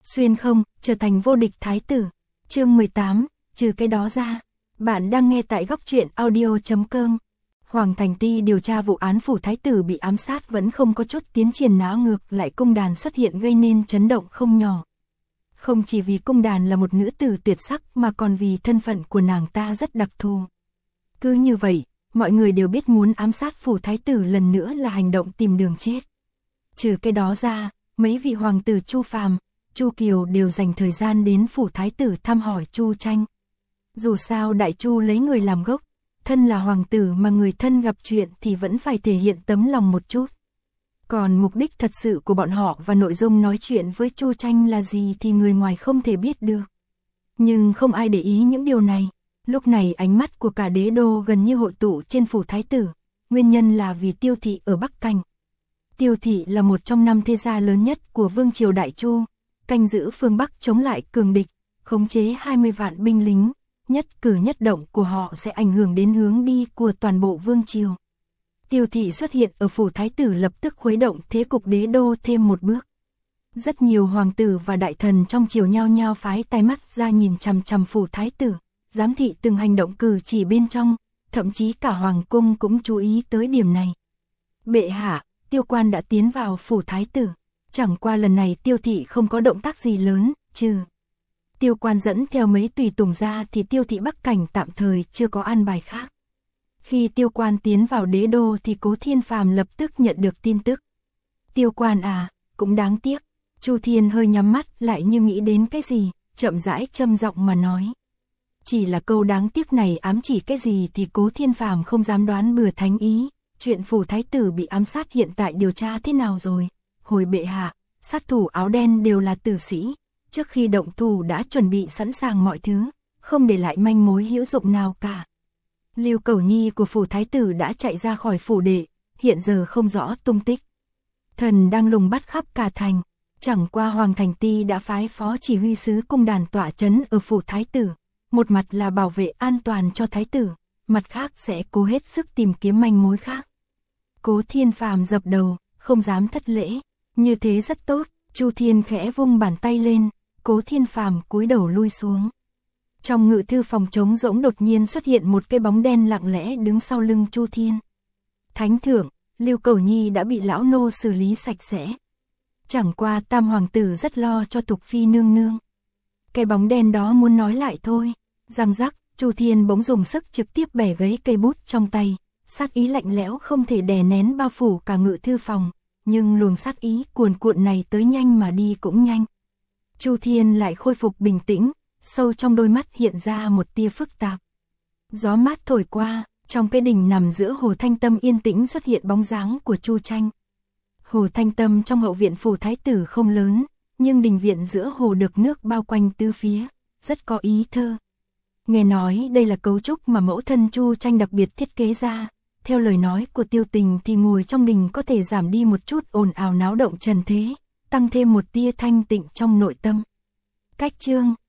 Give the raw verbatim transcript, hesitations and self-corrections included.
xuyên không, trở thành vô địch thái tử. Chương mười tám, trừ cái đó ra. Bạn đang nghe tại góc truyện audio chấm com. Hoàng Thành Ti điều tra vụ án phủ thái tử bị ám sát vẫn không có chút tiến triển nào, ngược lại cung đàn xuất hiện gây nên chấn động không nhỏ. Không chỉ vì cung đàn là một nữ tử tuyệt sắc mà còn vì thân phận của nàng ta rất đặc thù. Cứ như vậy, mọi người đều biết muốn ám sát phủ thái tử lần nữa là hành động tìm đường chết. Trừ cái đó ra, mấy vị hoàng tử Chu Phàm, Chu Kiều đều dành thời gian đến phủ thái tử thăm hỏi Chu Tranh. Dù sao Đại Chu lấy người làm gốc, thân là hoàng tử mà người thân gặp chuyện thì vẫn phải thể hiện tấm lòng một chút. Còn mục đích thật sự của bọn họ và nội dung nói chuyện với Chu Tranh là gì thì người ngoài không thể biết được. Nhưng không ai để ý những điều này. Lúc này ánh mắt của cả đế đô gần như hội tụ trên phủ thái tử, nguyên nhân là vì Tiêu Thị ở Bắc Cảnh. Tiêu Thị là một trong năm thế gia lớn nhất của vương triều Đại Chu, canh giữ phương Bắc chống lại cường địch, khống chế hai mươi vạn binh lính, nhất cử nhất động của họ sẽ ảnh hưởng đến hướng đi của toàn bộ vương triều. Tiêu Thị xuất hiện ở phủ thái tử lập tức khuấy động thế cục đế đô thêm một bước. Rất nhiều hoàng tử và đại thần trong triều nhao nhao phái tai mắt ra nhìn chằm chằm phủ thái tử, giám thị từng hành động cử chỉ bên trong, thậm chí cả hoàng cung cũng chú ý tới điểm này. Bệ hạ, Tiêu Quan đã tiến vào phủ thái tử, chẳng qua lần này Tiêu Thị không có động tác gì lớn, trừ Tiêu Quan dẫn theo mấy tùy tùng ra thì Tiêu Thị Bắc Cảnh tạm thời chưa có an bài khác. Khi Tiêu Quan tiến vào đế đô thì Cố Thiên Phàm lập tức nhận được tin tức. Tiêu Quan à, cũng đáng tiếc. Chu Thiên hơi nhắm mắt lại như nghĩ đến cái gì, chậm rãi châm giọng mà nói. Chỉ là câu đáng tiếc này ám chỉ cái gì thì Cố Thiên Phàm không dám đoán bừa thánh ý. Chuyện phủ thái tử bị ám sát hiện tại điều tra thế nào rồi? Hồi bệ hạ, sát thủ áo đen đều là tử sĩ. Trước khi động thủ đã chuẩn bị sẵn sàng mọi thứ, không để lại manh mối hữu dụng nào cả. Lưu Cẩu Nhi của phủ thái tử đã chạy ra khỏi phủ đệ, hiện giờ không rõ tung tích. Thần đang lùng bắt khắp cả thành, chẳng qua Hoàng Thành Ti đã phái phó chỉ huy sứ cung đàn tọa trấn ở phủ thái tử, một mặt là bảo vệ an toàn cho thái tử, mặt khác sẽ cố hết sức tìm kiếm manh mối khác. Cố Thiên Phàm dập đầu, không dám thất lễ, như thế rất tốt. Chu Thiên khẽ vung bàn tay lên, Cố Thiên Phàm cúi đầu lui xuống. Trong ngự thư phòng trống rỗng đột nhiên xuất hiện một cái bóng đen lặng lẽ đứng sau lưng Chu Thiên. Thánh thượng, Lưu Cẩu Nhi đã bị lão nô xử lý sạch sẽ. Chẳng qua Tam hoàng tử rất lo cho Thục phi nương nương. Cái bóng đen đó muốn nói lại thôi. Răng rắc, Chu Thiên bỗng dùng sức trực tiếp bẻ gãy cây bút trong tay, sát ý lạnh lẽo không thể đè nén bao phủ cả ngự thư phòng, nhưng luồng sát ý cuồn cuộn này tới nhanh mà đi cũng nhanh. Chu Thiên lại khôi phục bình tĩnh, sâu trong đôi mắt hiện ra một tia phức tạp. Gió mát thổi qua, trong cái đình nằm giữa Hồ Thanh Tâm yên tĩnh xuất hiện bóng dáng của Chu Tranh. Hồ Thanh Tâm trong hậu viện phủ thái tử không lớn, nhưng đình viện giữa hồ được nước bao quanh tứ phía, rất có ý thơ. Nghe nói đây là cấu trúc mà mẫu thân Chu Tranh đặc biệt thiết kế ra. Theo lời nói của Tiêu Tình thì ngồi trong đình có thể giảm đi một chút ồn ào náo động trần thế, tăng thêm một tia thanh tịnh trong nội tâm. Cách chương